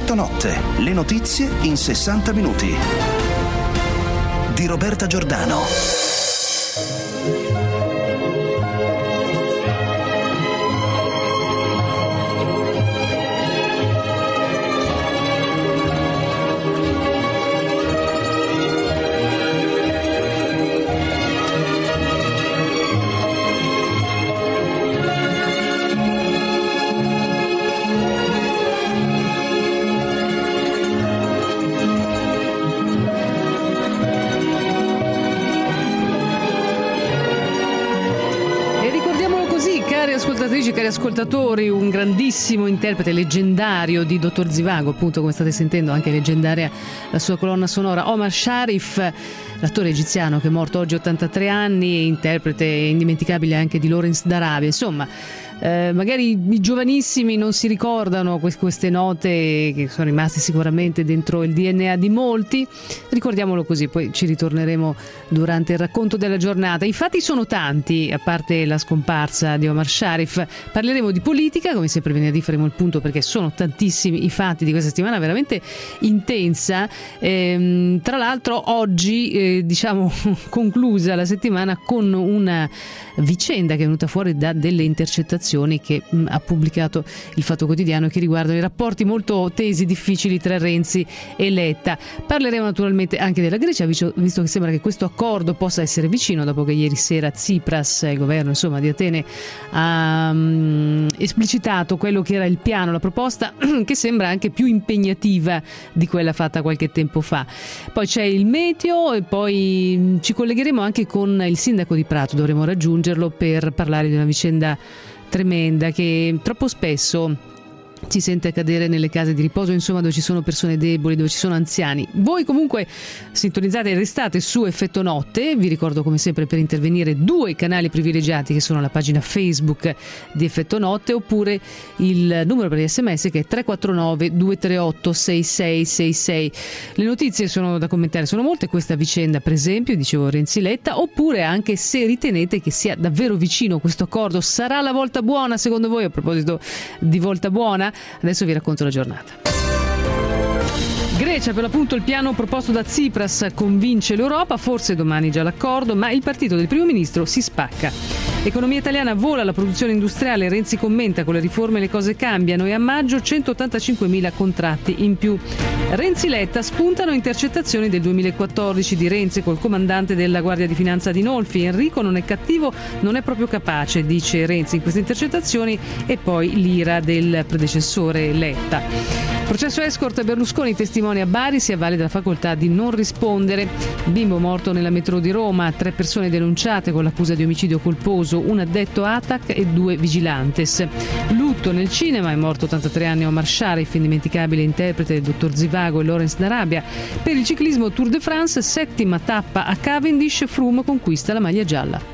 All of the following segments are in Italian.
Effetto Notte, le notizie in 60 minuti. Di Roberta Giordano. Cari ascoltatori, un grandissimo interprete leggendario di Dottor Zhivago, appunto, come state sentendo, anche leggendaria la sua colonna sonora, Omar Sharif, l'attore egiziano che è morto oggi, 83 anni, interprete indimenticabile anche di Lawrence d'Arabia. Insomma, magari i giovanissimi non si ricordano queste note che sono rimaste sicuramente dentro il DNA di molti. Ricordiamolo così, poi ci ritorneremo durante il racconto della giornata. I fatti sono tanti, a parte la scomparsa di Omar Sharif. Parleremo di politica, come sempre venerdì faremo il punto perché sono tantissimi i fatti di questa settimana veramente intensa. Tra l'altro oggi conclusa la settimana con una vicenda che è venuta fuori da delle intercettazioni che ha pubblicato il Fatto Quotidiano, che riguardano i rapporti molto tesi, difficili tra Renzi e Letta. Parleremo naturalmente anche della Grecia, visto che sembra che questo accordo possa essere vicino, dopo che ieri sera Tsipras, il governo di Atene, ha esplicitato quello che era il piano, la proposta, che sembra anche più impegnativa di quella fatta qualche tempo fa. Poi c'è il meteo e poi ci collegheremo anche con il sindaco di Prato, dovremo raggiungerlo per parlare di una vicenda tremenda che troppo spesso si sente accadere nelle case di riposo, insomma, dove ci sono persone deboli, dove ci sono anziani. Voi comunque sintonizzate e restate su Effetto Notte. Vi ricordo come sempre, per intervenire, 2 canali privilegiati che sono la pagina Facebook di Effetto Notte oppure il numero per gli SMS che è 349 238 6666. Le notizie sono da commentare, sono molte. Questa vicenda, per esempio, dicevo Renzi Letta, oppure anche se ritenete che sia davvero vicino questo accordo. Sarà la volta buona secondo voi? A proposito di volta buona, adesso vi racconto la giornata. Grecia, per l'appunto il piano proposto da Tsipras convince l'Europa, forse domani già l'accordo, ma il partito del primo ministro si spacca. Economia italiana vola, la produzione industriale, Renzi commenta: con le riforme le cose cambiano, e a maggio 185.000 contratti in più. Renzi Letta spuntano intercettazioni del 2014 di Renzi col comandante della Guardia di Finanza Dinolfi. Enrico non è cattivo, non è proprio capace, dice Renzi in queste intercettazioni, e poi l'ira del predecessore Letta. Processo escort Berlusconi, testimone a Bari, si avvale della facoltà di non rispondere. Bimbo morto nella metro di Roma, 3 persone denunciate con l'accusa di omicidio colposo, un addetto ATAC e 2 vigilantes. Lutto nel cinema, è morto 83 anni Omar Sharif, indimenticabile interprete del Dottor Zhivago e Lawrence d'Arabia. Per il ciclismo Tour de France, 7ª tappa a Cavendish, Froome conquista la maglia gialla.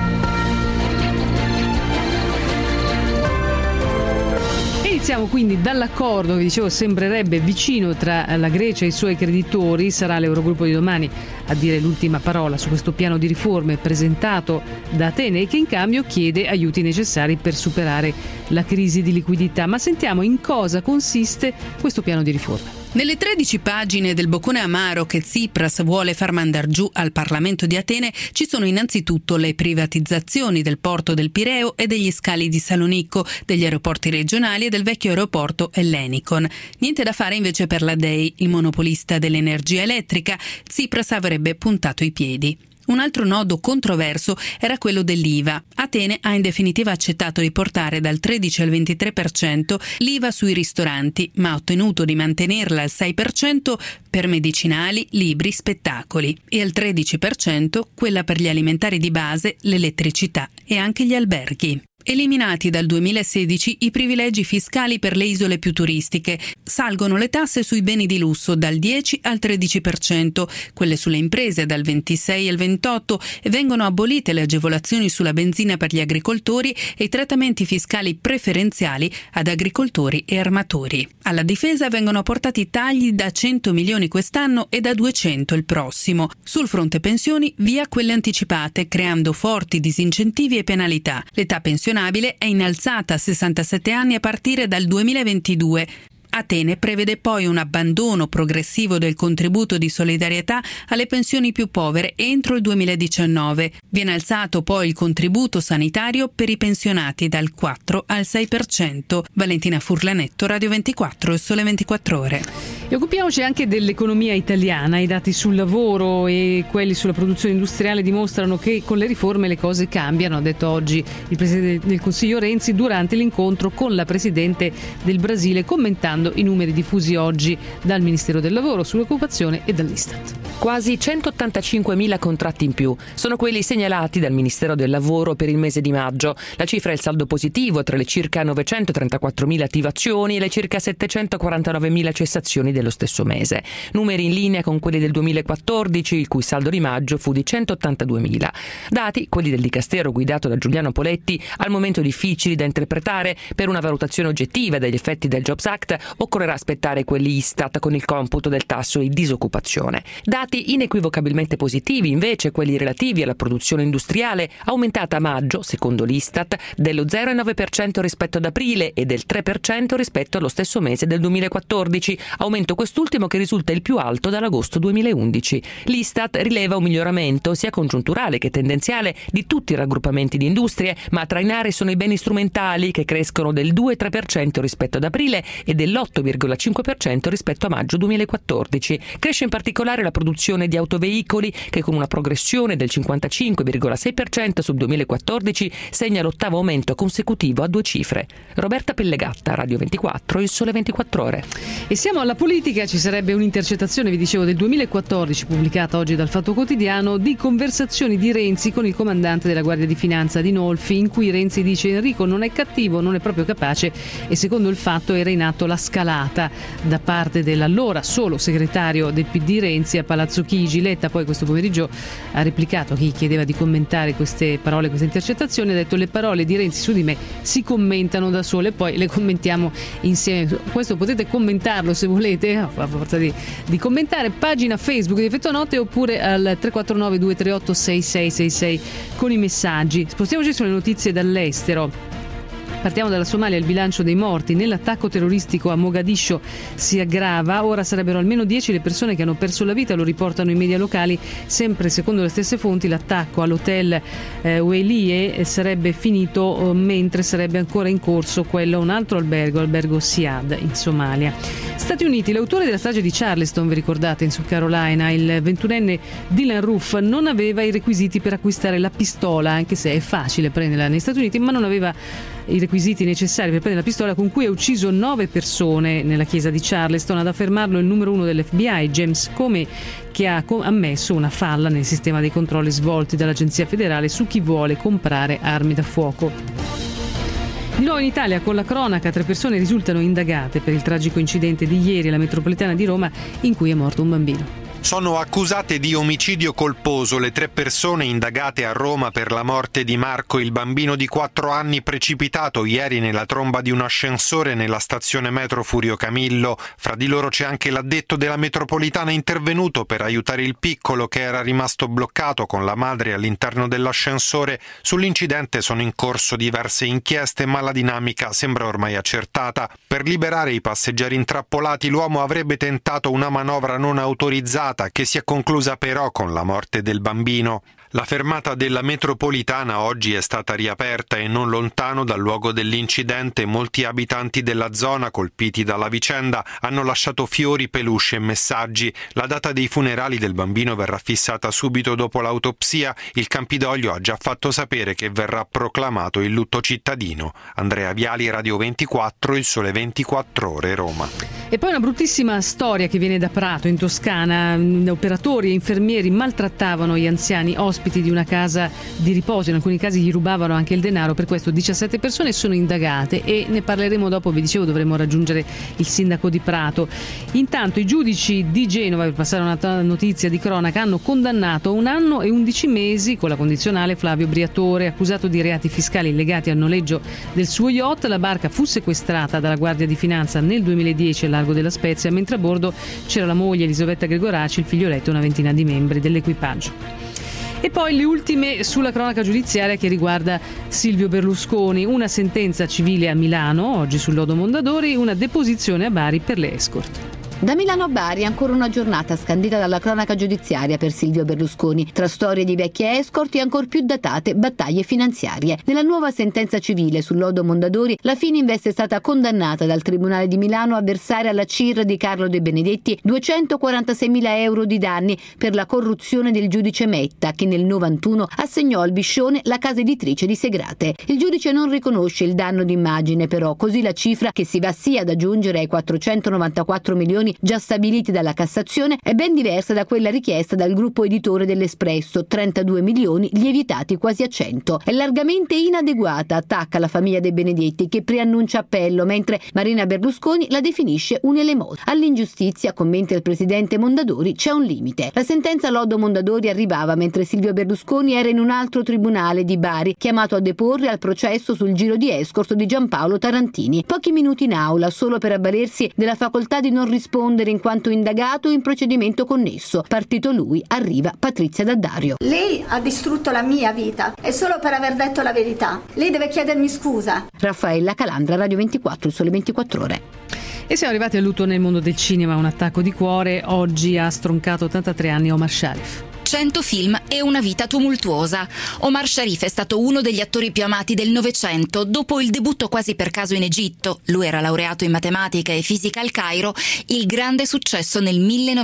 Iniziamo quindi dall'accordo che, dicevo, sembrerebbe vicino tra la Grecia e i suoi creditori. Sarà l'Eurogruppo di domani a dire l'ultima parola su questo piano di riforme presentato da Atene e che in cambio chiede aiuti necessari per superare la crisi di liquidità. Ma sentiamo in cosa consiste questo piano di riforme. Nelle 13 pagine del boccone amaro che Tsipras vuole far mandar giù al Parlamento di Atene ci sono innanzitutto le privatizzazioni del porto del Pireo e degli scali di Salonicco, degli aeroporti regionali e del vecchio aeroporto Ellenikon. Niente da fare invece per la DEI, il monopolista dell'energia elettrica. Tsipras avrebbe puntato i piedi. Un altro nodo controverso era quello dell'IVA. Atene ha in definitiva accettato di portare dal 13 al 23% l'IVA sui ristoranti, ma ha ottenuto di mantenerla al 6% per medicinali, libri, spettacoli e al 13% quella per gli alimentari di base, l'elettricità e anche gli alberghi. Eliminati dal 2016 i privilegi fiscali per le isole più turistiche. Salgono le tasse sui beni di lusso dal 10 al 13%, quelle sulle imprese dal 26 al 28% e vengono abolite le agevolazioni sulla benzina per gli agricoltori e i trattamenti fiscali preferenziali ad agricoltori e armatori. Alla difesa vengono apportati tagli da 100 milioni quest'anno e da 200 il prossimo. Sul fronte pensioni, via quelle anticipate, creando forti disincentivi e penalità. L'età pensionabile è innalzata a 67 anni a partire dal 2022. Atene prevede poi un abbandono progressivo del contributo di solidarietà alle pensioni più povere entro il 2019. Viene alzato poi il contributo sanitario per i pensionati dal 4 al 6%. Valentina Furlanetto, Radio 24, Il Sole 24 Ore. E occupiamoci anche dell'economia italiana. I dati sul lavoro e quelli sulla produzione industriale dimostrano che con le riforme le cose cambiano, ha detto oggi il Presidente del Consiglio Renzi durante l'incontro con la Presidente del Brasile, commentando i numeri diffusi oggi dal Ministero del Lavoro sull'occupazione e dall'Istat. Quasi 185.000 contratti in più sono quelli segnalati dal Ministero del Lavoro per il mese di maggio. La cifra è il saldo positivo tra le circa 934.000 attivazioni e le circa 749.000 cessazioni dello stesso mese. Numeri in linea con quelli del 2014, il cui saldo di maggio fu di 182.000. Dati, quelli del Dicastero guidato da Giuliano Poletti, al momento difficili da interpretare. Per una valutazione oggettiva degli effetti del Jobs Act occorrerà aspettare quelli Istat con il computo del tasso di disoccupazione. Dati inequivocabilmente positivi invece quelli relativi alla produzione industriale, aumentata a maggio, secondo l'Istat, dello 0,9% rispetto ad aprile e del 3% rispetto allo stesso mese del 2014, aumento quest'ultimo che risulta il più alto dall'agosto 2011. L'Istat rileva un miglioramento sia congiunturale che tendenziale di tutti i raggruppamenti di industrie, ma a trainare sono i beni strumentali che crescono del 2,3% rispetto ad aprile e dell'8,5% rispetto a maggio 2014. Cresce in particolare la produzione di autoveicoli che con una progressione del 55,6% sul 2014 segna l'ottavo aumento consecutivo a due cifre. Roberta Pellegatta, Radio 24, Il Sole 24 Ore. E siamo alla politica. Ci sarebbe un'intercettazione, vi dicevo, del 2014 pubblicata oggi dal Fatto Quotidiano di conversazioni di Renzi con il comandante della Guardia di Finanza Adinolfi, in cui Renzi dice: Enrico non è cattivo, non è proprio capace, e secondo il Fatto era in atto la scalata da parte dell'allora solo segretario del PD Renzi a Palazzo Chigi. Letta poi questo pomeriggio ha replicato a chi chiedeva di commentare queste parole, queste intercettazioni, ha detto: le parole di Renzi su di me si commentano da sole, poi le commentiamo insieme. Questo potete commentarlo se volete, a forza di commentare, pagina Facebook di Effetto Notte oppure al 349 238 6666 con i messaggi. Spostiamoci sulle notizie dall'estero. Partiamo dalla Somalia. Il bilancio dei morti nell'attacco terroristico a Mogadiscio si aggrava. Ora sarebbero almeno 10 le persone che hanno perso la vita, lo riportano i media locali. Sempre secondo le stesse fonti, l'attacco all'hotel Welie sarebbe finito mentre sarebbe ancora in corso quello a un altro albergo Siad in Somalia. Stati Uniti. L'autore della strage di Charleston, vi ricordate, in South Carolina, il 21enne Dylan Roof, non aveva i requisiti per acquistare la pistola, anche se è facile prenderla negli Stati Uniti, ma non aveva i requisiti necessari per prendere la pistola con cui ha ucciso 9 persone nella chiesa di Charleston. Ad affermarlo il numero 1 dell'FBI, James Comey, che ha ammesso una falla nel sistema dei controlli svolti dall'Agenzia federale su chi vuole comprare armi da fuoco. Di nuovo in Italia, con la cronaca, 3 persone risultano indagate per il tragico incidente di ieri alla metropolitana di Roma in cui è morto un bambino. Sono accusate di omicidio colposo le 3 persone indagate a Roma per la morte di Marco, il bambino di 4 anni precipitato ieri nella tromba di un ascensore nella stazione metro Furio Camillo. Fra di loro c'è anche l'addetto della metropolitana intervenuto per aiutare il piccolo che era rimasto bloccato con la madre all'interno dell'ascensore. Sull'incidente sono in corso diverse inchieste, ma la dinamica sembra ormai accertata. Per liberare i passeggeri intrappolati, l'uomo avrebbe tentato una manovra non autorizzata che si è conclusa però con la morte del bambino. La fermata della metropolitana oggi è stata riaperta e non lontano dal luogo dell'incidente molti abitanti della zona colpiti dalla vicenda hanno lasciato fiori, peluche e messaggi. La data dei funerali del bambino verrà fissata subito dopo l'autopsia. Il Campidoglio ha già fatto sapere che verrà proclamato il lutto cittadino. Andrea Viali, Radio 24, Il Sole 24 Ore, Roma. E poi una bruttissima storia che viene da Prato, in Toscana. Operatori e infermieri maltrattavano gli anziani ospiti di una casa di riposo, in alcuni casi gli rubavano anche il denaro. Per questo 17 persone sono indagate e ne parleremo dopo. Vi dicevo, dovremo raggiungere il sindaco di Prato. Intanto i giudici di Genova, per passare una notizia di cronaca, hanno condannato a 1 anno e 11 mesi con la condizionale Flavio Briatore, accusato di reati fiscali legati al noleggio del suo yacht. La barca fu sequestrata dalla Guardia di Finanza nel 2010 al largo della Spezia, mentre a bordo c'era la moglie Elisabetta Gregoraci, il figlioletto e una ventina di membri dell'equipaggio. E poi le ultime sulla cronaca giudiziaria che riguarda Silvio Berlusconi, una sentenza civile a Milano, oggi sul lodo Mondadori, una deposizione a Bari per le escort. Da Milano a Bari ancora una giornata scandita dalla cronaca giudiziaria per Silvio Berlusconi, tra storie di vecchie escort e ancor più datate battaglie finanziarie. Nella nuova sentenza civile sul lodo Mondadori, la Fininvest è stata condannata dal Tribunale di Milano a versare alla CIR di Carlo De Benedetti 246.000 euro di danni per la corruzione del giudice Metta, che nel 91 assegnò al Biscione la casa editrice di Segrate. Il giudice non riconosce il danno d'immagine, però, così la cifra, che si va sia ad aggiungere ai 494 milioni già stabiliti dalla Cassazione, è ben diversa da quella richiesta dal gruppo editore dell'Espresso, 32 milioni lievitati quasi a 100. È largamente inadeguata, attacca la famiglia De Benedetti, che preannuncia appello, mentre Marina Berlusconi la definisce un elemosina. All'ingiustizia, commenta il presidente Mondadori, c'è un limite. La sentenza lodo Mondadori arrivava mentre Silvio Berlusconi era in un altro tribunale di Bari, chiamato a deporre al processo sul giro di escort di Giampaolo Tarantini. Pochi minuti in aula solo per avvalersi della facoltà di non rispondere in quanto indagato in procedimento connesso. Partito lui, arriva Patrizia D'Addario. Lei ha distrutto la mia vita e solo per aver detto la verità. Lei deve chiedermi scusa. Raffaella Calandra, Radio 24, il Sole 24 Ore. E siamo arrivati al lutto nel mondo del cinema, un attacco di cuore. Oggi ha stroncato 83 anni Omar Sharif. 100 film e una vita tumultuosa. Omar Sharif è stato uno degli attori più amati del Novecento. Dopo il debutto quasi per caso in Egitto, lui era laureato in matematica e fisica al Cairo, il grande successo nel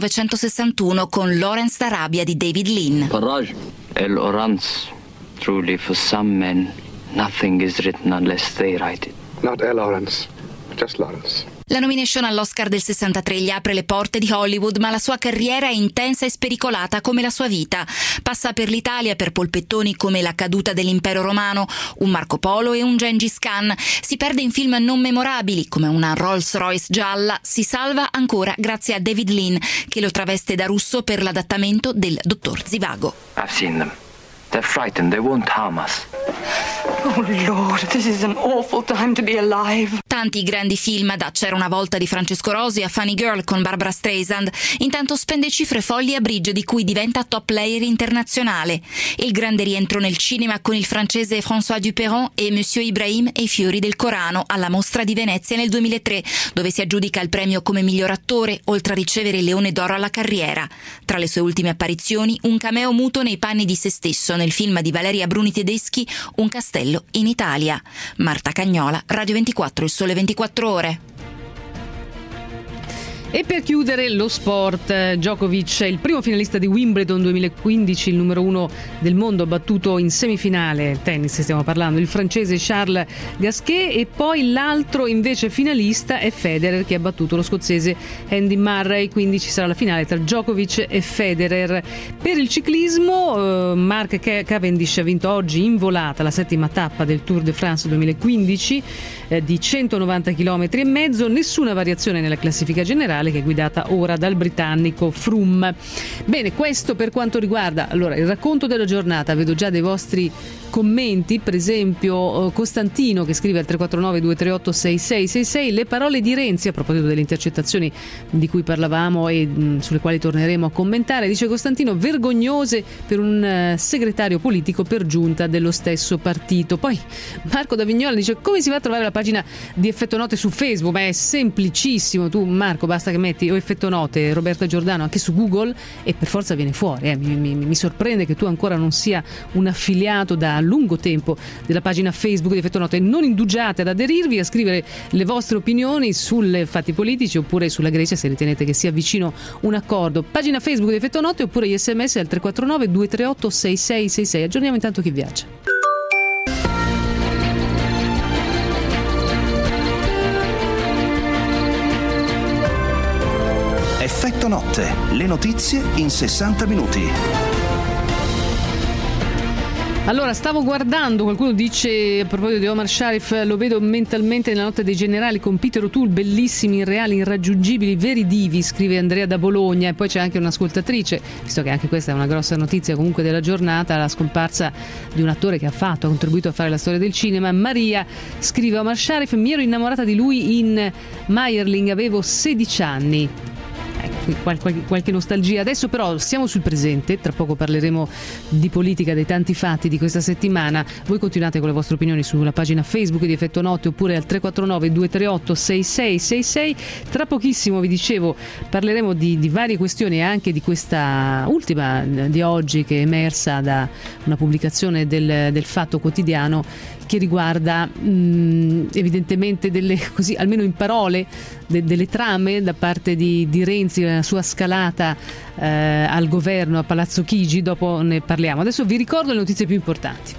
1961 con Lawrence d'Arabia di David Lean. Faraj El Oranz, truly for some men, nothing is written unless they write it. Not El Oranz, just Lawrence. La nomination all'Oscar del 63 gli apre le porte di Hollywood, ma la sua carriera è intensa e spericolata come la sua vita. Passa per l'Italia per polpettoni come La caduta dell'impero romano, un Marco Polo e un Gengis Khan. Si perde in film non memorabili come una Rolls Royce gialla. Si salva ancora grazie a David Lean, che lo traveste da russo per l'adattamento del Dottor Zivago. I've seen them. They're frightened, they won't harm us. Oh Lord, this is an awful time to be alive. Tanti grandi film, da C'era una volta di Francesco Rosi a Funny Girl con Barbara Streisand. Intanto spende cifre folli a Bridge, di cui diventa top player internazionale. Il grande rientro nel cinema con il francese François Duperron e Monsieur Ibrahim e i fiori del Corano alla Mostra di Venezia nel 2003, dove si aggiudica il premio come miglior attore, oltre a ricevere il Leone d'Oro alla carriera. Tra le sue ultime apparizioni, un cameo muto nei panni di se stesso nel film di Valeria Bruni Tedeschi, Un castello in Italia. Marta Cagnola, Radio 24, il Sole 24 Ore. E per chiudere lo sport, Djokovic è il primo finalista di Wimbledon 2015, il numero 1 del mondo, battuto in semifinale, tennis stiamo parlando, il francese Charles Gasquet, e poi l'altro invece finalista è Federer, che ha battuto lo scozzese Andy Murray, quindi ci sarà la finale tra Djokovic e Federer. Per il ciclismo, Mark Cavendish ha vinto oggi in volata la 7ª tappa del Tour de France 2015 di 190 km e mezzo, nessuna variazione nella classifica generale, che è guidata ora dal britannico Froome. Bene, questo per quanto riguarda allora il racconto della giornata. Vedo già dei vostri commenti, per esempio Costantino che scrive al 349-238-6666 le parole di Renzi a proposito delle intercettazioni di cui parlavamo e sulle quali torneremo a commentare. Dice Costantino: vergognose per un segretario politico per giunta dello stesso partito. Poi Marco da Vignola dice: come si va a trovare la pagina di Effetto Note su Facebook? Ma è semplicissimo, tu Marco basta che metti o Effetto Note Roberta Giordano anche su Google e per forza viene fuori. Mi sorprende che tu ancora non sia un affiliato da lungo tempo della pagina Facebook di Effetto Note. Non indugiate ad aderirvi, a scrivere le vostre opinioni sulle fatti politici oppure sulla Grecia, se ritenete che sia vicino un accordo. Pagina Facebook di Effetto Note oppure gli SMS al 349-238-6666. Aggiorniamo intanto chi viaggia. Effetto Notte, le notizie in 60 minuti. Allora, stavo guardando, qualcuno dice a proposito di Omar Sharif, lo vedo mentalmente nella notte dei generali con Peter O'Toole, bellissimi, irreali, irraggiungibili, veri divi, scrive Andrea da Bologna. E poi c'è anche un'ascoltatrice, visto che anche questa è una grossa notizia comunque della giornata, la scomparsa di un attore che ha contribuito a fare la storia del cinema. Maria scrive: Omar Sharif, mi ero innamorata di lui in Meyerling, avevo 16 anni. Ecco, qualche nostalgia. Adesso però siamo sul presente, tra poco parleremo di politica, dei tanti fatti di questa settimana. Voi continuate con le vostre opinioni sulla pagina Facebook di Effetto Notte oppure al 349 238 6666. Tra pochissimo, vi dicevo, parleremo di varie questioni e anche di questa ultima di oggi, che è emersa da una pubblicazione del Fatto Quotidiano, che riguarda evidentemente così, almeno in parole, delle trame da parte di Renzi, la sua scalata al governo a Palazzo Chigi. Dopo ne parliamo. Adesso vi ricordo le notizie più importanti.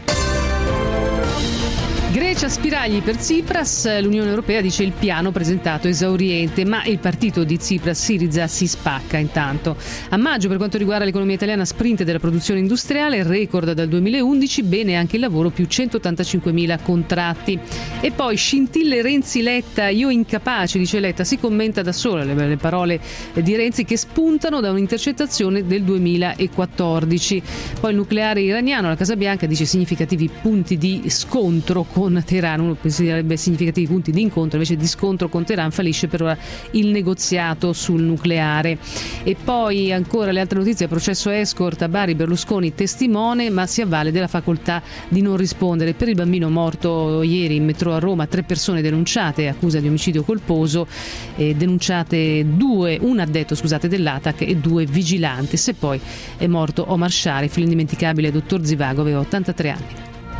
Grecia, spiragli per Tsipras, l'Unione Europea dice il piano presentato esauriente, ma il partito di Tsipras, Syriza, si spacca intanto. A maggio, per quanto riguarda l'economia italiana, sprint della produzione industriale, record dal 2011, bene anche il lavoro, più 185.000 contratti. E poi scintille Renzi-Letta, io incapace, dice Letta, si commenta da sola le parole di Renzi che spuntano da un'intercettazione del 2014. Poi il nucleare iraniano, la Casa Bianca dice significativi punti di scontro con Teheran, uno penserebbe significativi punti di incontro, invece di scontro con Teheran, fallisce per ora il negoziato sul nucleare. E poi ancora le altre notizie: processo escort a Bari, Berlusconi testimone ma si avvale della facoltà di non rispondere. Per il bambino morto ieri in metro a Roma, 3 persone denunciate, accusa di omicidio colposo, denunciate un addetto dell'ATAC e 2 vigilanti. Se poi è morto Omar Sharif, l'indimenticabile dottor Zivago, aveva 83 anni.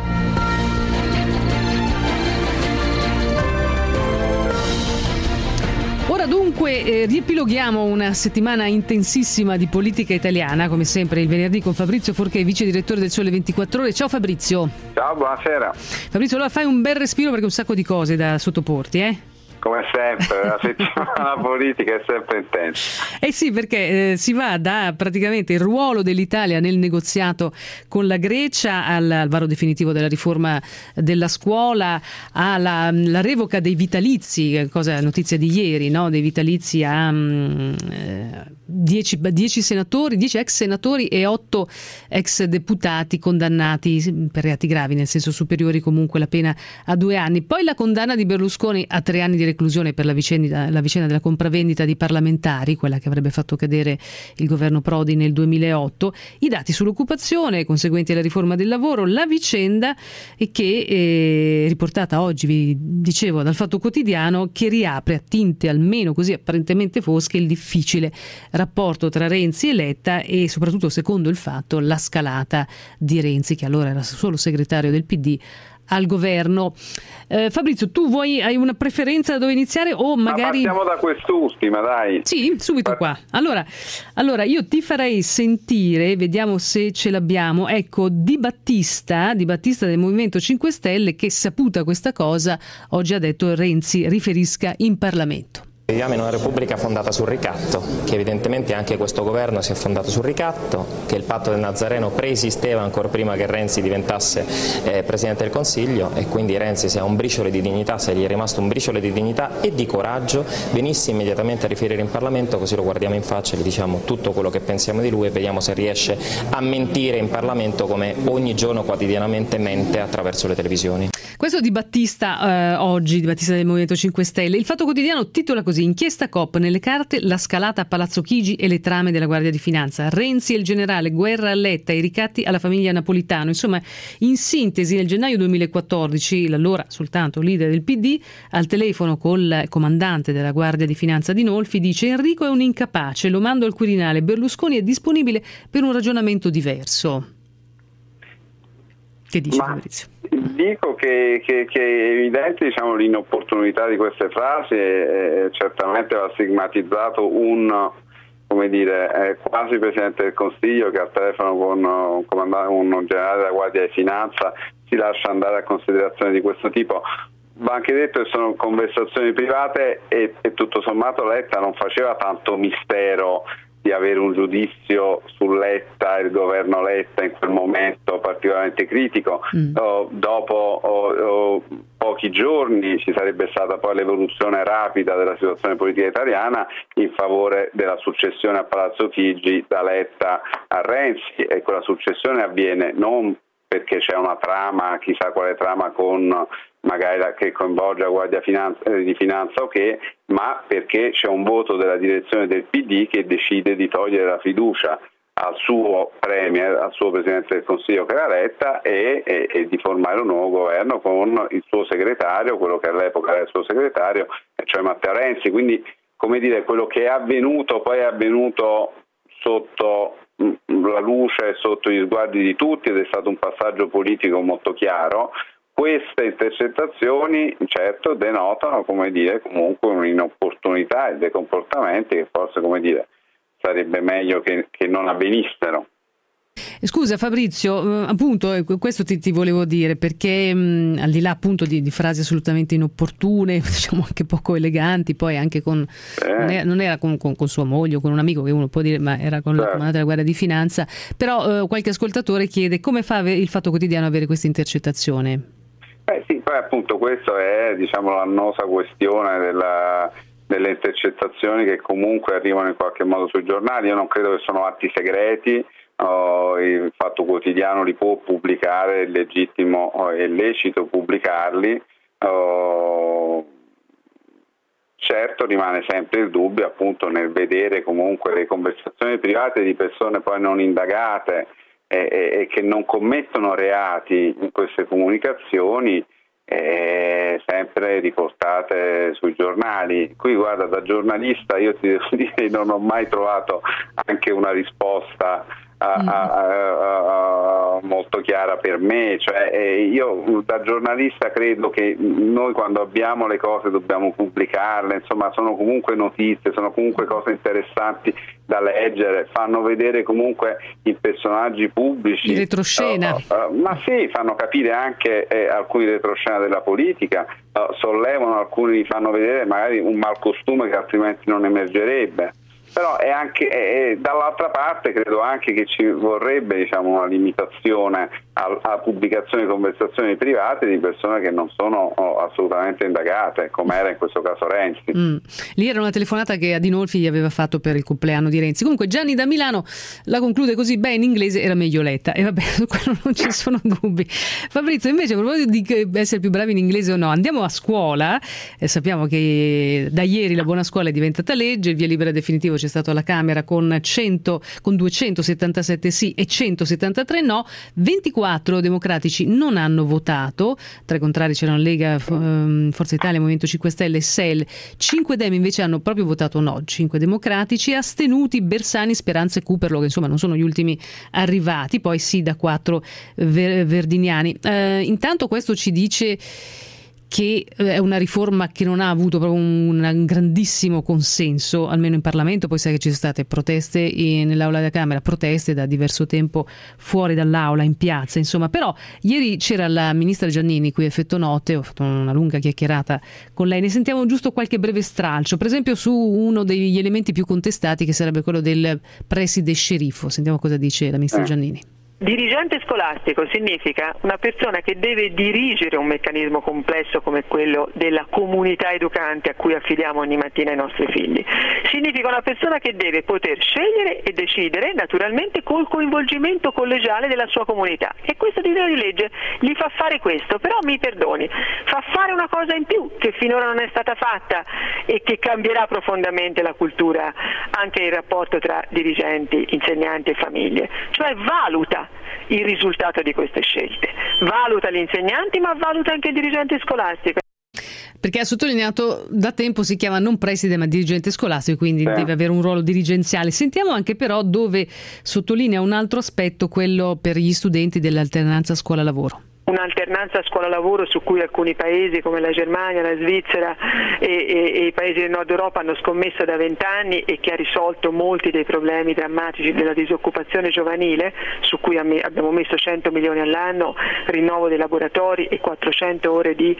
Ora dunque riepiloghiamo una settimana intensissima di politica italiana, come sempre il venerdì, con Fabrizio Forché, vice direttore del Sole 24 Ore. Ciao Fabrizio. Ciao, buonasera. Fabrizio, allora fai un bel respiro perché un sacco di cose da sottoporti, Come sempre, la settimana politica è sempre intensa. Sì, perché si va da praticamente il ruolo dell'Italia nel negoziato con la Grecia al varo definitivo della riforma della scuola, alla revoca dei vitalizi, notizia di ieri, no? Dei vitalizi a 10 senatori, 10 ex senatori e 8 ex deputati condannati per reati gravi, nel senso superiori comunque la pena a 2 anni. Poi la condanna di Berlusconi a 3 anni di reclusione per la vicenda della compravendita di parlamentari, quella che avrebbe fatto cadere il governo Prodi nel 2008, i dati sull'occupazione conseguenti alla riforma del lavoro, la vicenda che riportata oggi, vi dicevo, dal Fatto Quotidiano, che riapre a tinte almeno così apparentemente fosche il difficile rapporto tra Renzi e Letta e soprattutto, secondo il Fatto, la scalata di Renzi, che allora era solo segretario del PD, al governo. Fabrizio, tu hai una preferenza da dove iniziare o magari... Ma partiamo da quest'ultima, dai. Sì, subito qua. Allora io ti farei sentire, vediamo se ce l'abbiamo, ecco, Di Battista del Movimento 5 Stelle, che, saputa questa cosa, oggi ha detto Renzi riferisca in Parlamento. Viviamo in una Repubblica fondata sul ricatto, che evidentemente anche questo governo si è fondato sul ricatto, che il patto del Nazareno preesisteva ancora prima che Renzi diventasse Presidente del Consiglio, e quindi Renzi, se ha un briciolo di dignità, se gli è rimasto un briciolo di dignità e di coraggio, venisse immediatamente a riferire in Parlamento, così lo guardiamo in faccia e gli diciamo tutto quello che pensiamo di lui e vediamo se riesce a mentire in Parlamento come ogni giorno quotidianamente mente attraverso le televisioni. Questo Di Battista oggi, Di Battista del Movimento 5 Stelle. Il Fatto Quotidiano titola così: inchiesta Coop, nelle carte la scalata a Palazzo Chigi e le trame della Guardia di Finanza. Renzi e il generale, guerra a Letta, i ricatti alla famiglia Napolitano. Insomma, in sintesi, nel gennaio 2014 l'allora soltanto leader del PD al telefono col comandante della Guardia di Finanza Dinolfi dice: Enrico è un incapace, lo mando al Quirinale, Berlusconi è disponibile per un ragionamento diverso. Che dici, Fabrizio? Dico che è evidente, l'inopportunità di queste frasi, certamente va stigmatizzato quasi Presidente del Consiglio che al telefono con un generale della Guardia di Finanza si lascia andare a considerazioni di questo tipo. Va anche detto che sono conversazioni private e tutto sommato Letta non faceva tanto mistero di avere un giudizio su Letta e il governo Letta in quel momento particolarmente critico. Dopo pochi giorni ci sarebbe stata poi l'evoluzione rapida della situazione politica italiana in favore della successione a Palazzo Chigi da Letta a Renzi, e quella successione avviene non perché c'è una trama, chissà quale trama con magari che coinvolge la Guardia di Finanza o che, ma perché c'è un voto della direzione del PD che decide di togliere la fiducia al suo premier, al suo Presidente del Consiglio che era Letta e di formare un nuovo governo con il suo segretario, quello che all'epoca era il suo segretario, cioè Matteo Renzi. Quindi, come dire, quello che è avvenuto poi è avvenuto sotto la luce, sotto gli sguardi di tutti, ed è stato un passaggio politico molto chiaro. Queste intercettazioni certo denotano, come dire, comunque un'inopportunità e dei comportamenti che forse, come dire, sarebbe meglio che non avvenissero. Scusa Fabrizio, appunto questo ti volevo dire, perché al di là appunto di frasi assolutamente inopportune, diciamo anche poco eleganti, poi anche con non era con sua moglie o con un amico, che uno può dire, ma era con la comandante della Guardia di Finanza, però qualche ascoltatore chiede come fa il Fatto Quotidiano ad avere questa intercettazione. Sì, poi appunto questo è, diciamo, l'annosa questione delle intercettazioni che comunque arrivano in qualche modo sui giornali. Io non credo che sono atti segreti, il Fatto Quotidiano li può pubblicare, è legittimo e lecito pubblicarli. Certo rimane sempre il dubbio appunto nel vedere comunque le conversazioni private di persone poi non indagate e che non commettono reati in queste comunicazioni, sempre riportate sui giornali. Qui guarda, da giornalista io ti devo dire non ho mai trovato anche una risposta molto chiara per me, cioè io da giornalista credo che noi quando abbiamo le cose dobbiamo pubblicarle, insomma sono comunque notizie, sono comunque cose interessanti da leggere, fanno vedere comunque i personaggi pubblici, di retroscena, ma sì, fanno capire anche alcuni retroscena della politica, sollevano alcuni, li fanno vedere magari un malcostume che altrimenti non emergerebbe. Però è anche dall'altra parte credo anche che ci vorrebbe, diciamo, una limitazione alla pubblicazione di conversazioni private di persone che non sono assolutamente indagate, come era in questo caso Renzi. Lì era una telefonata che Adinolfi gli aveva fatto per il compleanno di Renzi. Comunque Gianni da Milano la conclude così: beh, in inglese era meglio Letta, e vabbè, su quello non ci sono dubbi. Fabrizio, invece, a proposito di essere più bravi in inglese o no, andiamo a scuola. Sappiamo che da ieri la buona scuola è diventata legge, il via libera definitivo c'è stato alla Camera con 277 sì e 173 no, 24 democratici non hanno votato, tra i contrari c'erano Lega, Forza Italia, Movimento 5 Stelle e SEL, 5 Dem invece hanno proprio votato no, 5 democratici, astenuti Bersani, Speranza e Cooperlo, che insomma non sono gli ultimi arrivati, poi sì da 4 verdiniani. Intanto questo ci dice che è una riforma che non ha avuto proprio un grandissimo consenso, almeno in Parlamento. Poi sai che ci sono state proteste nell'aula della Camera, proteste da diverso tempo fuori dall'aula, in piazza, insomma. Però ieri c'era la ministra Giannini qui a Effetto Notte, ho fatto una lunga chiacchierata con lei, ne sentiamo giusto qualche breve stralcio, per esempio su uno degli elementi più contestati, che sarebbe quello del preside sceriffo. Sentiamo cosa dice la ministra Giannini. Dirigente scolastico significa una persona che deve dirigere un meccanismo complesso come quello della comunità educante a cui affidiamo ogni mattina i nostri figli. Significa una persona che deve poter scegliere e decidere, naturalmente col coinvolgimento collegiale della sua comunità. E questo disegno di legge gli fa fare questo, però mi perdoni, fa fare una cosa in più che finora non è stata fatta e che cambierà profondamente la cultura, anche il rapporto tra dirigenti, insegnanti e famiglie, cioè valuta il risultato di queste scelte, valuta gli insegnanti ma valuta anche il dirigente scolastico. Perché ha sottolineato, da tempo si chiama non preside ma dirigente scolastico, quindi deve avere un ruolo dirigenziale. Sentiamo anche però dove sottolinea un altro aspetto, quello per gli studenti dell'alternanza scuola-lavoro. Un'alternanza scuola-lavoro su cui alcuni paesi come la Germania, la Svizzera e i paesi del nord Europa hanno scommesso da 20 anni e che ha risolto molti dei problemi drammatici della disoccupazione giovanile, su cui abbiamo messo 100 milioni all'anno, rinnovo dei laboratori e 400 ore di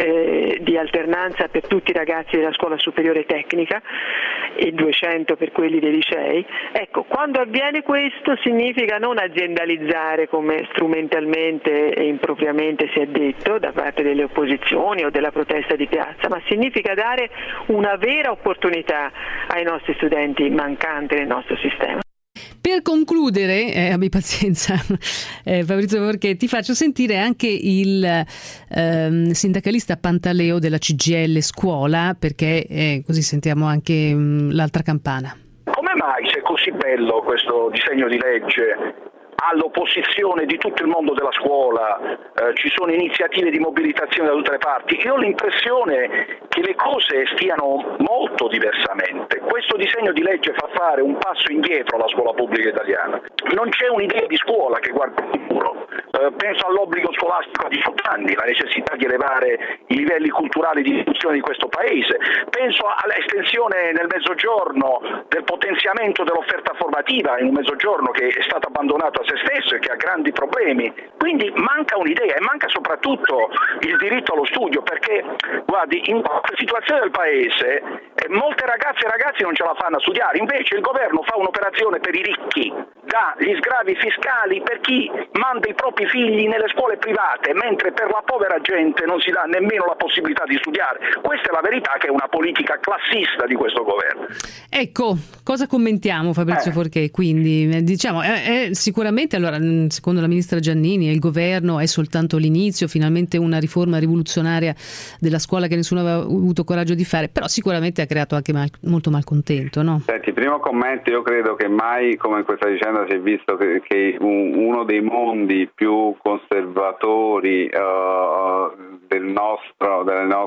alternanza per tutti i ragazzi della scuola superiore tecnica e 200 per quelli dei licei. Ecco, quando avviene questo significa non aziendalizzare come strumentalmente e impropriamente si è detto da parte delle opposizioni o della protesta di piazza, ma significa dare una vera opportunità ai nostri studenti mancanti nel nostro sistema. Per concludere, abbi pazienza Fabrizio Forché, ti faccio sentire anche il sindacalista Pantaleo della CGIL Scuola, perché così sentiamo anche l'altra campana. Come mai, se è così bello questo disegno di legge, all'opposizione di tutto il mondo della scuola, ci sono iniziative di mobilitazione da tutte le parti? Io ho l'impressione che le cose stiano molto diversamente. Questo disegno di legge fa fare un passo indietro alla scuola pubblica italiana. Non c'è un'idea di scuola che guarda il futuro. Penso all'obbligo scolastico a 18 anni, la necessità di elevare i livelli culturali di istruzione di questo paese. Penso all'estensione nel Mezzogiorno del potenziamento dell'offerta formativa in un Mezzogiorno che è stato abbandonato a se stesso e che ha grandi problemi. Quindi manca un'idea e manca soprattutto il diritto allo studio, perché guardi, in questa situazione del paese molte ragazze e ragazzi non ce la fanno a studiare, invece il governo fa un'operazione per i ricchi, dà gli sgravi fiscali per chi manda i propri figli nelle scuole private, mentre per la povera gente non si dà nemmeno la possibilità di studiare. Questa è la verità, che è una politica classista di questo governo. Ecco, cosa commentiamo, Fabrizio Forché? Quindi diciamo è sicuramente, allora, secondo la ministra Giannini, il governo è soltanto l'inizio, finalmente una riforma rivoluzionaria della scuola che nessuno aveva avuto coraggio di fare, però sicuramente ha creato anche molto malcontento, no? Senti, primo commento: io credo che mai come in questa vicenda si è visto che uno dei mondi più conservatori del nostro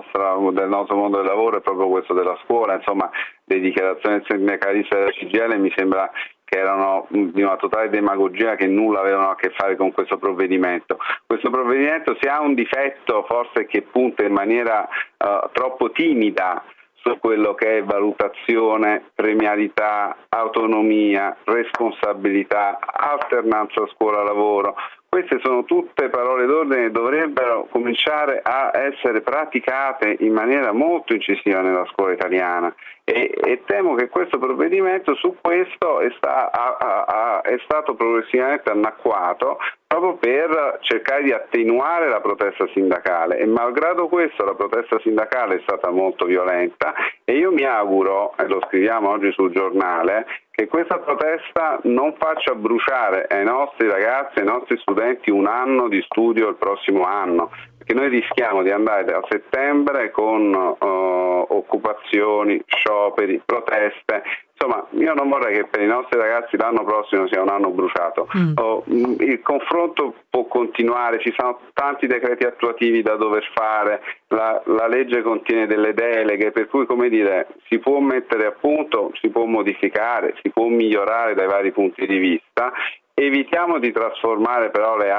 mondo del lavoro è proprio questo della scuola. Insomma, le dichiarazioni sindacaliste della CGIL mi sembra che erano di una totale demagogia, che nulla avevano a che fare con questo provvedimento. Questo provvedimento, se ha un difetto, forse che punta in maniera troppo timida su quello che è valutazione, premialità, autonomia, responsabilità, alternanza scuola-lavoro. Queste sono tutte parole d'ordine che dovrebbero cominciare a essere praticate in maniera molto incisiva nella scuola italiana, e temo che questo provvedimento su questo è stato progressivamente annacquato proprio per cercare di attenuare la protesta sindacale, e malgrado questo la protesta sindacale è stata molto violenta, e io mi auguro, e lo scriviamo oggi sul giornale, che questa protesta non faccia bruciare ai nostri ragazzi, ai nostri studenti un anno di studio il prossimo anno, perché noi rischiamo di andare a settembre con occupazioni, scioperi, proteste. Insomma, io non vorrei che per i nostri ragazzi l'anno prossimo sia un anno bruciato. Il confronto può continuare, ci sono tanti decreti attuativi da dover fare, la legge contiene delle deleghe, per cui, come dire, si può mettere a punto, si può modificare, si può migliorare dai vari punti di vista. Evitiamo di trasformare però le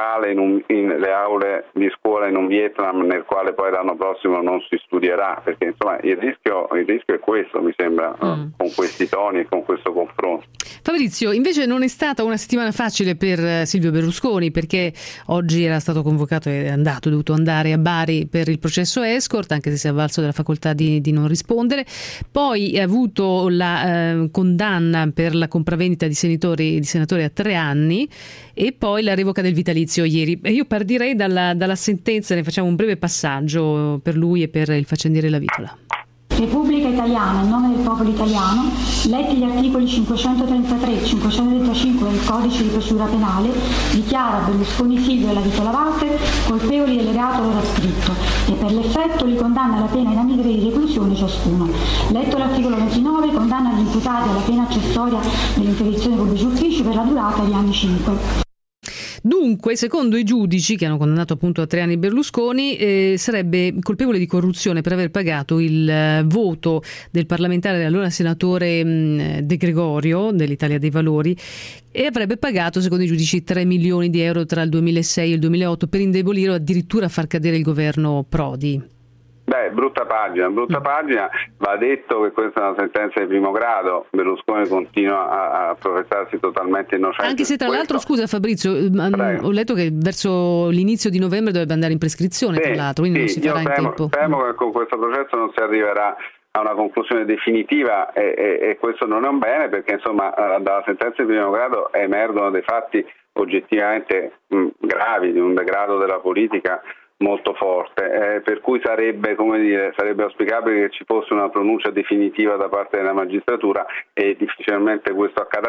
aule di scuola in un Vietnam nel quale poi l'anno prossimo non si studierà, perché insomma il rischio è questo, mi sembra, con questi toni e con questo confronto. Fabrizio, invece non è stata una settimana facile per Silvio Berlusconi, perché oggi era stato convocato e è dovuto andare a Bari per il processo escort, anche se si è avvalso della facoltà di non rispondere. Poi ha avuto la condanna per la compravendita di senatori a 3 anni, e poi la revoca del vitalizio ieri. E io partirei dalla sentenza, ne facciamo un breve passaggio per lui e per il faccendiere Lavitola. Repubblica Italiana, in nome del popolo italiano, letti gli articoli 533 e 535 del Codice di procedura penale, dichiara Berlusconi Silvio e Lavitola Walter colpevoli del reato loro ascritto e per l'effetto li condanna alla pena in anni 3 di reclusione ciascuno. Letto l'articolo 29, condanna gli imputati alla pena accessoria dell'interdizione dei pubblici uffici per la durata di anni 5. Dunque, secondo i giudici che hanno condannato appunto a 3 anni Berlusconi, sarebbe colpevole di corruzione per aver pagato il voto del parlamentare, allora senatore De Gregorio dell'Italia dei Valori, e avrebbe pagato, secondo i giudici, 3 milioni di euro tra il 2006 e il 2008 per indebolire o addirittura far cadere il governo Prodi. Brutta pagina. Va detto che questa è una sentenza di primo grado. Berlusconi continua a professarsi totalmente innocente. Anche se tra l'altro, scusa Fabrizio, ho letto che verso l'inizio di novembre dovrebbe andare in prescrizione, tra l'altro, quindi non si farà in tempo. Temo che con questo processo non si arriverà a una conclusione definitiva, e questo non è un bene, perché insomma dalla sentenza di primo grado emergono dei fatti oggettivamente gravi, di un degrado della politica molto forte, per cui sarebbe auspicabile che ci fosse una pronuncia definitiva da parte della magistratura, e difficilmente questo accadrà.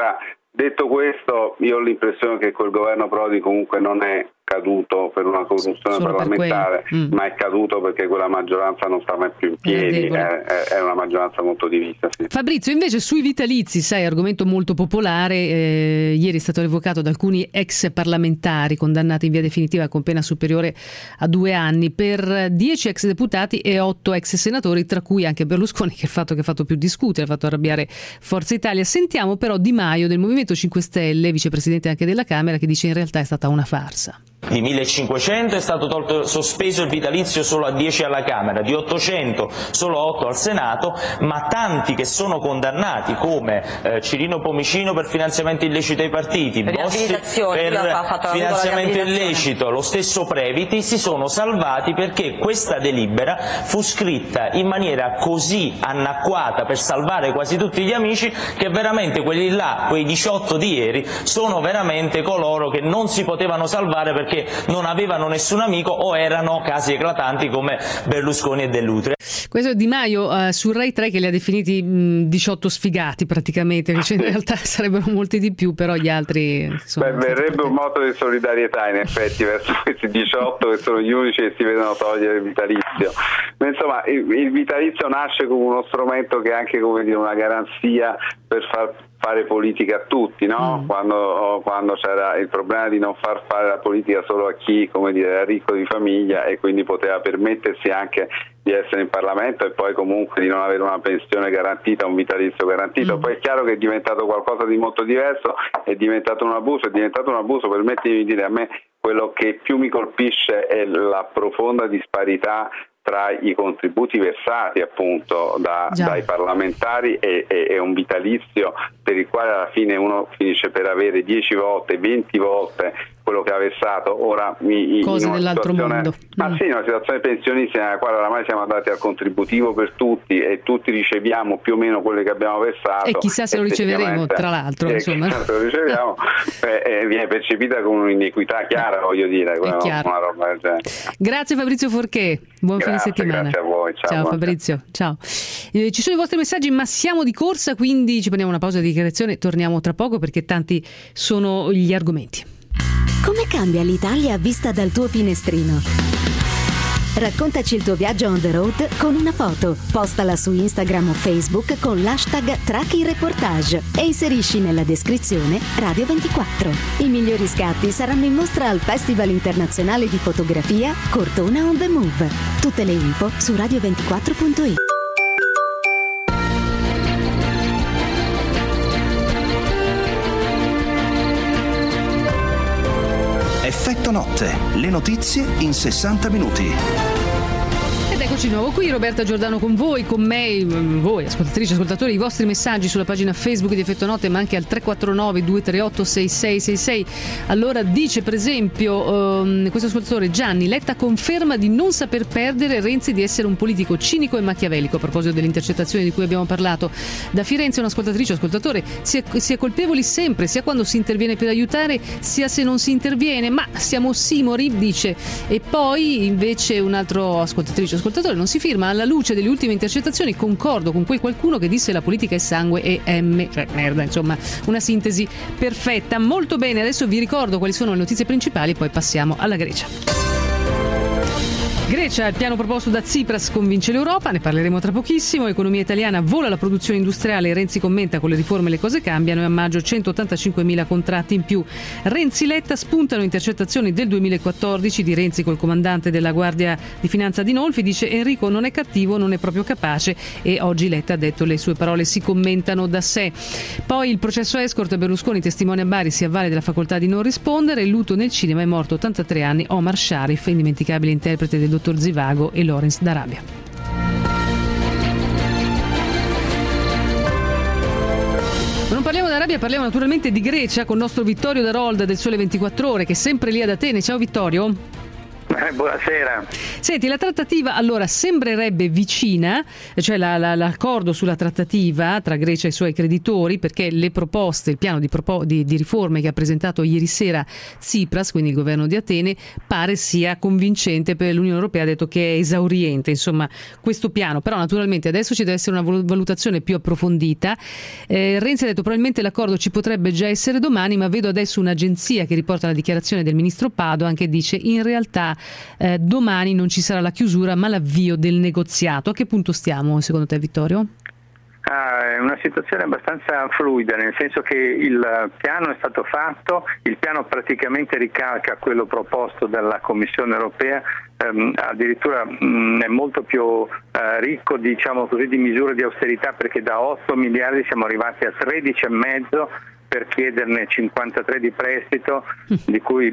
Detto questo, io ho l'impressione che quel governo Prodi comunque non è caduto per una corruzione parlamentare, ma è caduto perché quella maggioranza non sta mai più in piedi, è una maggioranza molto divisa. Sì. Fabrizio, invece sui vitalizi, sai, argomento molto popolare, ieri è stato revocato da alcuni ex parlamentari condannati in via definitiva con pena superiore a 2 anni per 10 ex deputati e 8 ex senatori, tra cui anche Berlusconi, che è il fatto che ha fatto più discutere, ha fatto arrabbiare Forza Italia. Sentiamo però Di Maio del Movimento 5 Stelle, vicepresidente anche della Camera, che dice in realtà è stata una farsa. Di 1500 è stato sospeso il vitalizio solo a 10 alla Camera, di 800 solo a 8 al Senato, ma tanti che sono condannati come Cirino Pomicino per finanziamento illecito ai partiti, Bossi per finanziamento illecito, lo stesso Previti, si sono salvati perché questa delibera fu scritta in maniera così annacquata per salvare quasi tutti gli amici che veramente quelli là, quei 18 di ieri, sono veramente coloro che non si potevano salvare perché non avevano nessun amico o erano casi eclatanti come Berlusconi e Dell'Utri. Questo è Di Maio su Rai 3 che li ha definiti 18 sfigati praticamente, invece in realtà sarebbero molti di più, però gli altri sono verrebbe un moto di solidarietà in effetti verso questi 18 che sono gli unici che si vedono togliere il vitalizio. Ma insomma, il vitalizio nasce come uno strumento che è anche, come dire, una garanzia per fare politica a tutti, no? Quando c'era il problema di non far fare la politica solo a chi, come dire, era ricco di famiglia e quindi poteva permettersi anche di essere in Parlamento e poi comunque di non avere una pensione garantita, un vitalizio garantito. Poi è chiaro che è diventato qualcosa di molto diverso, è diventato un abuso, permettimi di dire, a me quello che più mi colpisce è la profonda disparità tra i contributi versati appunto dai parlamentari e un vitalizio per il quale alla fine uno finisce per avere 10 volte, 20 volte quello che ha versato. Ora cose dell'altro mondo. Ma sì, una situazione pensionistica nella quale oramai siamo andati al contributivo per tutti e tutti riceviamo più o meno quello che abbiamo versato. E chissà se lo riceveremo, tra l'altro. Insomma. Chissà se lo riceviamo, viene percepita come un'iniquità chiara, voglio dire, una roba del genere. Grazie Fabrizio Forché, buon fine settimana. Grazie a voi, ciao Fabrizio, ciao. Ci sono i vostri messaggi, ma siamo di corsa, quindi ci prendiamo una pausa di dichiarazione, torniamo tra poco perché tanti sono gli argomenti. Come cambia l'Italia vista dal tuo finestrino? Raccontaci il tuo viaggio on the road con una foto, postala su Instagram o Facebook con l'hashtag #TrackingReportage e inserisci nella descrizione Radio 24. I migliori scatti saranno in mostra al Festival Internazionale di Fotografia Cortona on the Move. Tutte le info su radio24.it. Effetto notte, le notizie in 60 minuti. Ed eccoci di nuovo qui, Roberta Giordano con voi, con me, voi ascoltatrici, ascoltatori, i vostri messaggi sulla pagina Facebook di Effetto Notte, ma anche al 349 238 6666. Allora dice per esempio questo ascoltatore: Gianni, Letta conferma di non saper perdere, Renzi di essere un politico cinico e machiavellico. A proposito delle intercettazioni di cui abbiamo parlato. Da Firenze un'ascoltatrice, ascoltatore: si è colpevoli sempre, sia quando si interviene per aiutare sia se non si interviene, ma siamo simori, dice. E poi invece un altro ascoltatrice, ascoltatore: non si firma. Alla luce delle ultime intercettazioni concordo con quel qualcuno che disse la politica è sangue e cioè merda, insomma una sintesi perfetta. Molto bene, adesso vi ricordo quali sono le notizie principali, poi passiamo alla Grecia. Grecia, il piano proposto da Tsipras convince l'Europa, ne parleremo tra pochissimo. Economia italiana, vola la produzione industriale, Renzi commenta: con le riforme le cose cambiano, e a maggio 185.000 contratti in più. Renzi Letta, spuntano intercettazioni del 2014 di Renzi col comandante della Guardia di Finanza Dinolfi, dice Enrico non è cattivo, non è proprio capace, e oggi Letta ha detto le sue parole si commentano da sé. Poi il processo escort, Berlusconi testimone a Bari, si avvale della facoltà di non rispondere. Lutto nel cinema, è morto 83 anni Omar Sharif, indimenticabile interprete del dottor Zivago e Lawrence d'Arabia. Ma non parliamo d'Arabia, parliamo naturalmente di Grecia con il nostro Vittorio Darolda del Sole 24 Ore, che è sempre lì ad Atene. Ciao Vittorio. Buonasera. Senti, la trattativa allora sembrerebbe vicina, cioè l'accordo sulla trattativa tra Grecia e i suoi creditori, perché le proposte, il piano di riforme che ha presentato ieri sera Tsipras, quindi il governo di Atene, pare sia convincente. Per l'Unione Europea ha detto che è esauriente, insomma, questo piano. Però naturalmente adesso ci deve essere una valutazione più approfondita. Renzi ha detto probabilmente l'accordo ci potrebbe già essere domani, ma vedo adesso un'agenzia che riporta la dichiarazione del ministro Padoan che dice in realtà domani non ci sarà la chiusura ma l'avvio del negoziato. A che punto stiamo secondo te, Vittorio? È una situazione abbastanza fluida, nel senso che il piano è stato fatto, il piano praticamente ricalca quello proposto dalla Commissione Europea, addirittura è molto più ricco, diciamo così, di misure di austerità, perché da 8 miliardi siamo arrivati a 13,5 per chiederne 53 di prestito, di cui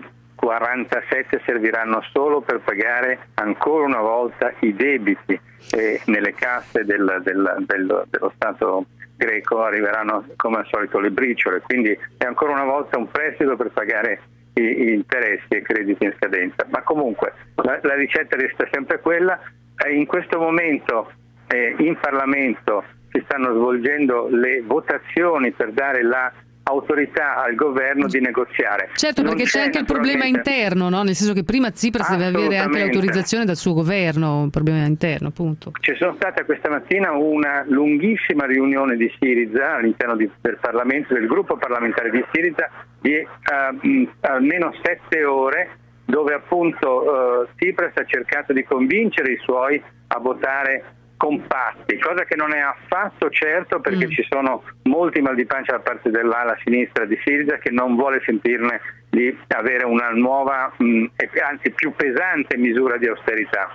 47 serviranno solo per pagare ancora una volta i debiti, e nelle casse dello Stato greco arriveranno come al solito le briciole, quindi è ancora una volta un prestito per pagare gli interessi e crediti in scadenza. Ma comunque la ricetta resta sempre quella. In questo momento in Parlamento si stanno svolgendo le votazioni per dare la autorità al governo di negoziare. Certo, perché c'è anche il problema interno, no? Nel senso che prima Tsipras deve avere anche l'autorizzazione dal suo governo, un problema interno, appunto. Ci sono stata questa mattina una lunghissima riunione di Syriza all'interno del Parlamento, del gruppo parlamentare di Syriza, di almeno 7 ore, dove appunto Tsipras ha cercato di convincere i suoi a votare compatti, cosa che non è affatto certo, perché ci sono molti mal di pancia da parte dell'ala sinistra di Syriza che non vuole sentirne di avere una nuova e anzi più pesante misura di austerità.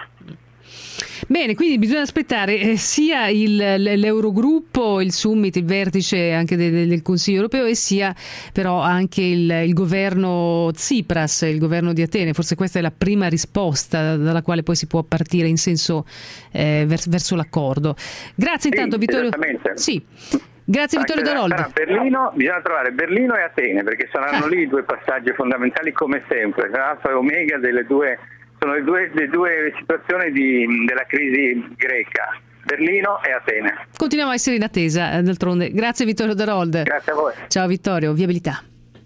Bene, quindi bisogna aspettare sia l'Eurogruppo, il summit, il vertice anche del Consiglio europeo, e sia però anche il governo Tsipras, il governo di Atene. Forse questa è la prima risposta dalla quale poi si può partire in senso verso l'accordo. Grazie intanto, Vittorio. Sì. Grazie Vittorio Daroldi. Bisogna trovare Berlino e Atene, perché saranno lì i due passaggi fondamentali come sempre, alfa e omega sono le due situazioni della crisi greca, Berlino e Atene. Continuiamo a essere in attesa, d'altronde. Grazie Vittorio Darold. Grazie a voi. Ciao Vittorio, viabilità.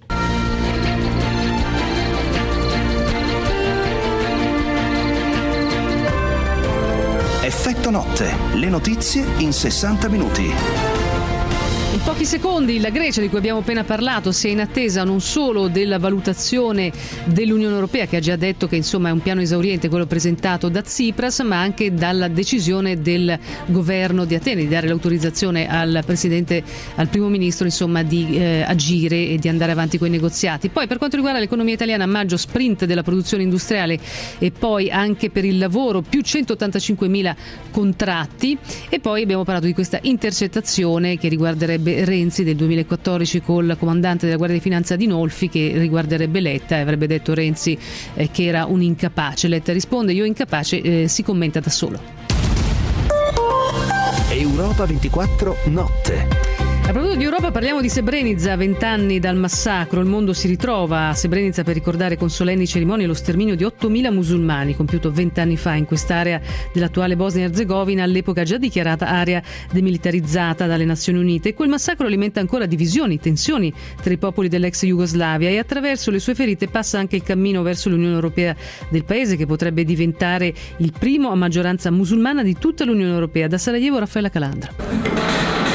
Effetto notte, le notizie in 60 minuti. In pochi secondi la Grecia, di cui abbiamo appena parlato, si è in attesa non solo della valutazione dell'Unione Europea, che ha già detto che insomma è un piano esauriente quello presentato da Tsipras, ma anche dalla decisione del governo di Atene di dare l'autorizzazione al presidente, al primo ministro, insomma, di agire e di andare avanti con i negoziati. Poi per quanto riguarda l'economia italiana, a maggio sprint della produzione industriale e poi anche per il lavoro più 185.000 contratti, e poi abbiamo parlato di questa intercettazione che riguarderebbe Renzi del 2014 col comandante della Guardia di Finanza Dinolfi, che riguarderebbe Letta, e avrebbe detto Renzi che era un incapace. Letta risponde: io incapace, si commenta da solo. Europa 24 notte. A proposito di Europa, parliamo di Srebrenica, 20 anni dal massacro. Il mondo si ritrova a Srebrenica per ricordare con solenni cerimonie lo sterminio di 8.000 musulmani compiuto 20 anni fa in quest'area dell'attuale Bosnia-Herzegovina, all'epoca già dichiarata area demilitarizzata dalle Nazioni Unite. E quel massacro alimenta ancora divisioni, tensioni tra i popoli dell'ex Jugoslavia, e attraverso le sue ferite passa anche il cammino verso l'Unione Europea del paese, che potrebbe diventare il primo a maggioranza musulmana di tutta l'Unione Europea. Da Sarajevo, Raffaella Calandra.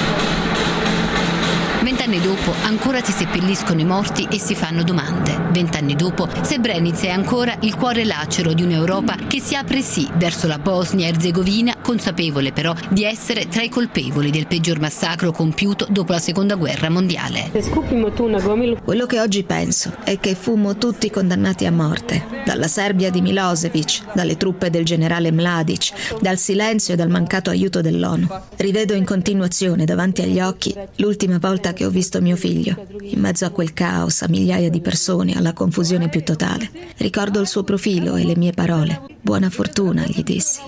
20 anni dopo ancora si seppelliscono i morti e si fanno domande. 20 anni dopo Srebrenica è ancora il cuore lacero di un'Europa che si apre sì verso la Bosnia-Herzegovina, consapevole però di essere tra i colpevoli del peggior massacro compiuto dopo la Seconda Guerra Mondiale. Quello che oggi penso è che fummo tutti condannati a morte, dalla Serbia di Milosevic, dalle truppe del generale Mladic, dal silenzio e dal mancato aiuto dell'ONU. Rivedo in continuazione davanti agli occhi l'ultima volta che ho visto mio figlio, in mezzo a quel caos, a migliaia di persone, alla confusione più totale. Ricordo il suo profilo e le mie parole. Buona fortuna, gli dissi.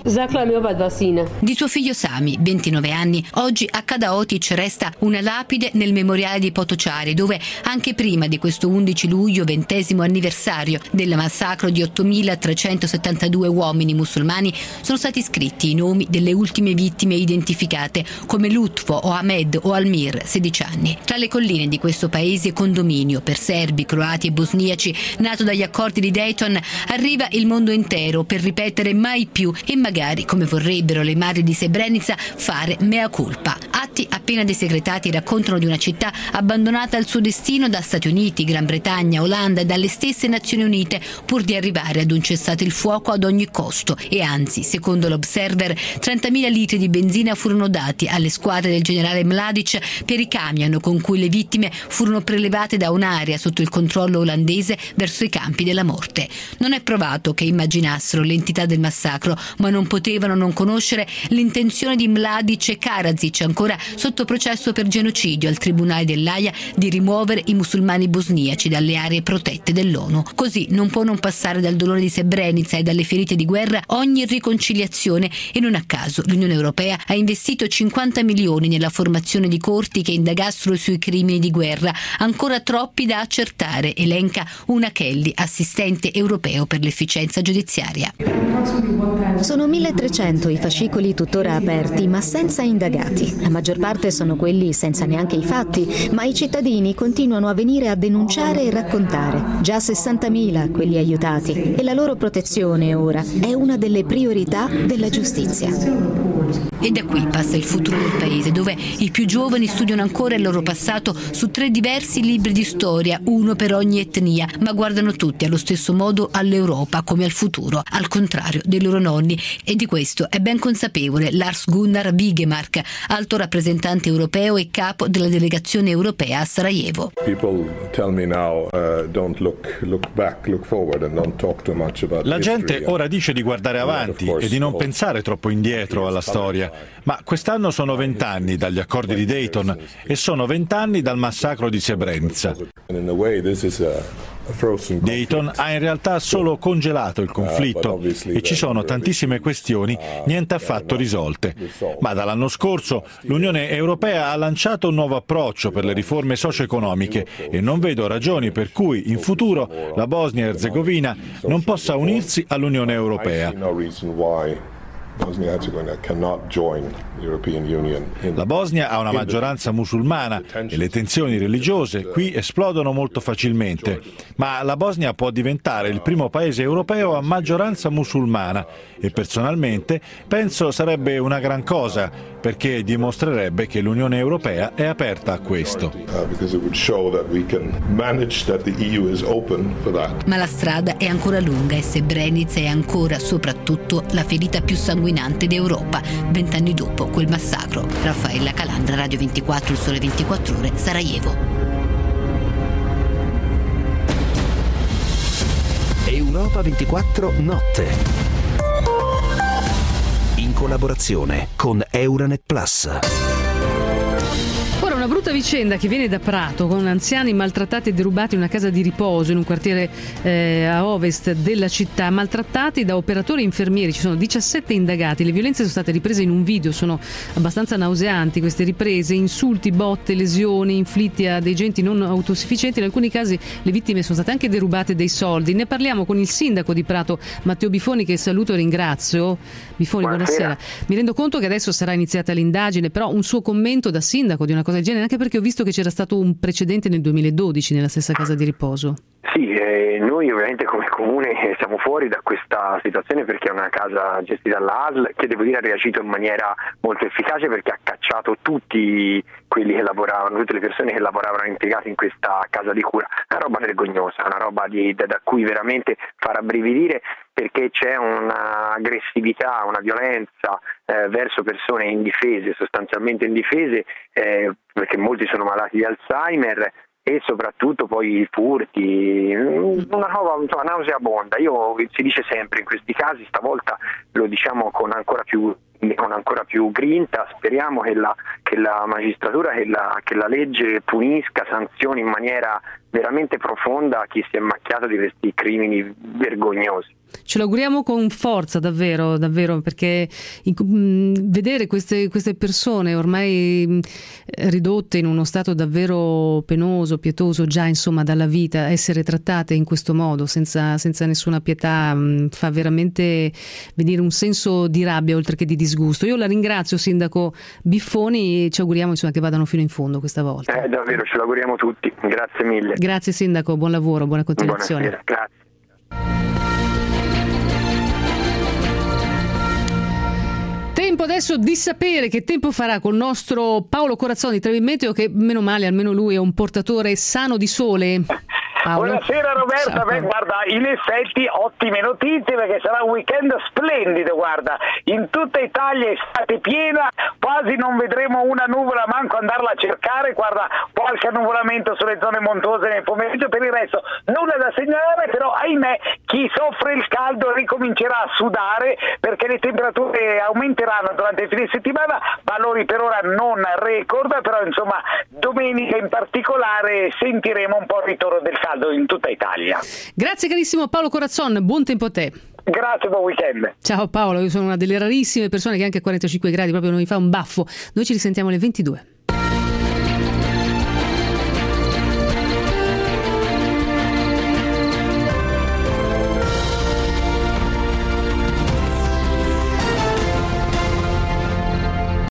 Di suo figlio Sami, 29 anni, oggi a Kadaotic resta una lapide nel memoriale di Potocari, dove anche prima di questo 11 luglio, 20° anniversario del massacro di 8.372 uomini musulmani, sono stati scritti i nomi delle ultime vittime identificate come Lutfo o Ahmed o Almir, 16 anni. Tra le colline di questo paese condominio per serbi, croati e bosniaci, nato dagli accordi di Dayton, arriva il mondo intero per ripetere mai più e magari, come vorrebbero le madri di Srebrenica, fare mea culpa. Atti appena desecretati raccontano di una città abbandonata al suo destino da Stati Uniti, Gran Bretagna, Olanda e dalle stesse Nazioni Unite pur di arrivare ad un cessate il fuoco ad ogni costo. E anzi, secondo l'Observer, 30.000 litri di benzina furono dati alle squadre del generale Mladic per i camion con cui le vittime furono prelevate da un'area sotto il controllo olandese verso i campi della morte. Non è provato che immaginassero l'entità del massacro, ma non potevano non conoscere l'intenzione di Mladic e Karadzic, ancora sotto processo per genocidio al tribunale dell'Aia, di rimuovere i musulmani bosniaci dalle aree protette dell'ONU. Così non può non passare dal dolore di Srebrenica e dalle ferite di guerra ogni riconciliazione, e non a caso l'Unione Europea ha investito 50 milioni nella formazione di corti che indagassero sui crimini di guerra, ancora troppi da accertare, elenca una Kelly, assistente europeo per l'efficienza giudiziaria. Sono 1.300 i fascicoli tuttora aperti, ma senza indagati. La maggior parte sono quelli senza neanche i fatti, ma i cittadini continuano a venire a denunciare e raccontare. Già 60.000 quelli aiutati, e la loro protezione ora è una delle priorità della giustizia. E da qui passa il futuro del paese, dove i più giovani studiano ancora il loro passato su 3 diversi libri di storia, uno per ogni etnia, ma guardano tutti allo stesso modo all'Europa come al futuro, al contrario dei loro nonni, e di questo è ben consapevole Lars Gunnar Wigemark, alto rappresentante europeo e capo della delegazione europea a Sarajevo. La gente ora dice di guardare avanti e di non pensare troppo indietro alla storia, ma quest'anno sono 20 anni dagli accordi di Dayton e sono 20 anni dal massacro di Srebrenica. Dayton ha in realtà solo congelato il conflitto e ci sono tantissime questioni niente affatto risolte. Ma dall'anno scorso l'Unione Europea ha lanciato un nuovo approccio per le riforme socio-economiche e non vedo ragioni per cui in futuro la Bosnia e Erzegovina non possa unirsi all'Unione Europea. La Bosnia ha una maggioranza musulmana e le tensioni religiose qui esplodono molto facilmente, ma la Bosnia può diventare il primo paese europeo a maggioranza musulmana e personalmente penso sarebbe una gran cosa, perché dimostrerebbe che l'Unione Europea è aperta a questo. Ma la strada è ancora lunga e Srebrenica è ancora soprattutto la ferita più sanguinante d'Europa, 20 anni dopo quel massacro. Raffaella Calandra, Radio 24, Il Sole 24 Ore, Sarajevo. Europa 24 Notte. In collaborazione con Euranet Plus. Ora una brutta vicenda che viene da Prato, con anziani maltrattati e derubati in una casa di riposo in un quartiere a ovest della città, maltrattati da operatori infermieri. Ci sono 17 indagati. Le violenze sono state riprese in un video, sono abbastanza nauseanti queste riprese: insulti, botte, lesioni inflitti a dei genti non autosufficienti. In alcuni casi le vittime sono state anche derubate dei soldi. Ne parliamo con il sindaco di Prato, Matteo Bifoni, che saluto e ringrazio. Bifoni, buonasera. Mi rendo conto che adesso sarà iniziata l'indagine, però un suo commento da sindaco di una cosa del genere, anche perché ho visto che c'era stato un precedente nel 2012 nella stessa casa di riposo. Sì, noi ovviamente come comune siamo fuori da questa situazione perché è una casa gestita dalla ASL, che devo dire ha reagito in maniera molto efficace, perché ha cacciato tutti quelli che lavoravano, tutte le persone che lavoravano impiegate in questa casa di cura. Una roba vergognosa, una roba da cui veramente far rabbrividire, perché c'è un'aggressività, una violenza verso persone indifese, sostanzialmente indifese, perché molti sono malati di Alzheimer, e soprattutto poi i furti, una roba nauseabonda. Si dice sempre in questi casi, stavolta lo diciamo con ancora più grinta, speriamo che la magistratura, che la legge punisca, sanzioni in maniera veramente profonda a chi si è macchiato di questi crimini vergognosi. Ce lo auguriamo con forza, davvero, davvero, perché vedere queste persone ormai ridotte in uno stato davvero penoso, pietoso già, insomma, dalla vita, essere trattate in questo modo, senza nessuna pietà, fa veramente venire un senso di rabbia oltre che di disgusto. Io la ringrazio, Sindaco Biffoni, e ci auguriamo, insomma, che vadano fino in fondo questa volta. Davvero, ce lo auguriamo tutti. Grazie mille. Grazie Sindaco, buon lavoro, buona continuazione. Buonasera, grazie. Tempo adesso di sapere che tempo farà col nostro Paolo Corazzoni di Trevimeteo, che meno male, almeno lui è un portatore sano di sole. Paolo. Buonasera Roberta, guarda, in effetti ottime notizie perché sarà un weekend splendido, guarda, in tutta Italia estate piena, quasi non vedremo una nuvola manco andarla a cercare, guarda, qualche annuvolamento sulle zone montuose nel pomeriggio, per il resto nulla da segnalare, però ahimè chi soffre il caldo ricomincerà a sudare perché le temperature aumenteranno durante il fine settimana, valori per ora non record, però insomma domenica in particolare sentiremo un po' il ritorno del caldo in tutta Italia. Grazie carissimo Paolo Corazzon, buon tempo a te. Grazie, buon weekend. Ciao Paolo, io sono una delle rarissime persone che anche a 45 gradi proprio non mi fa un baffo. Noi ci risentiamo alle 22.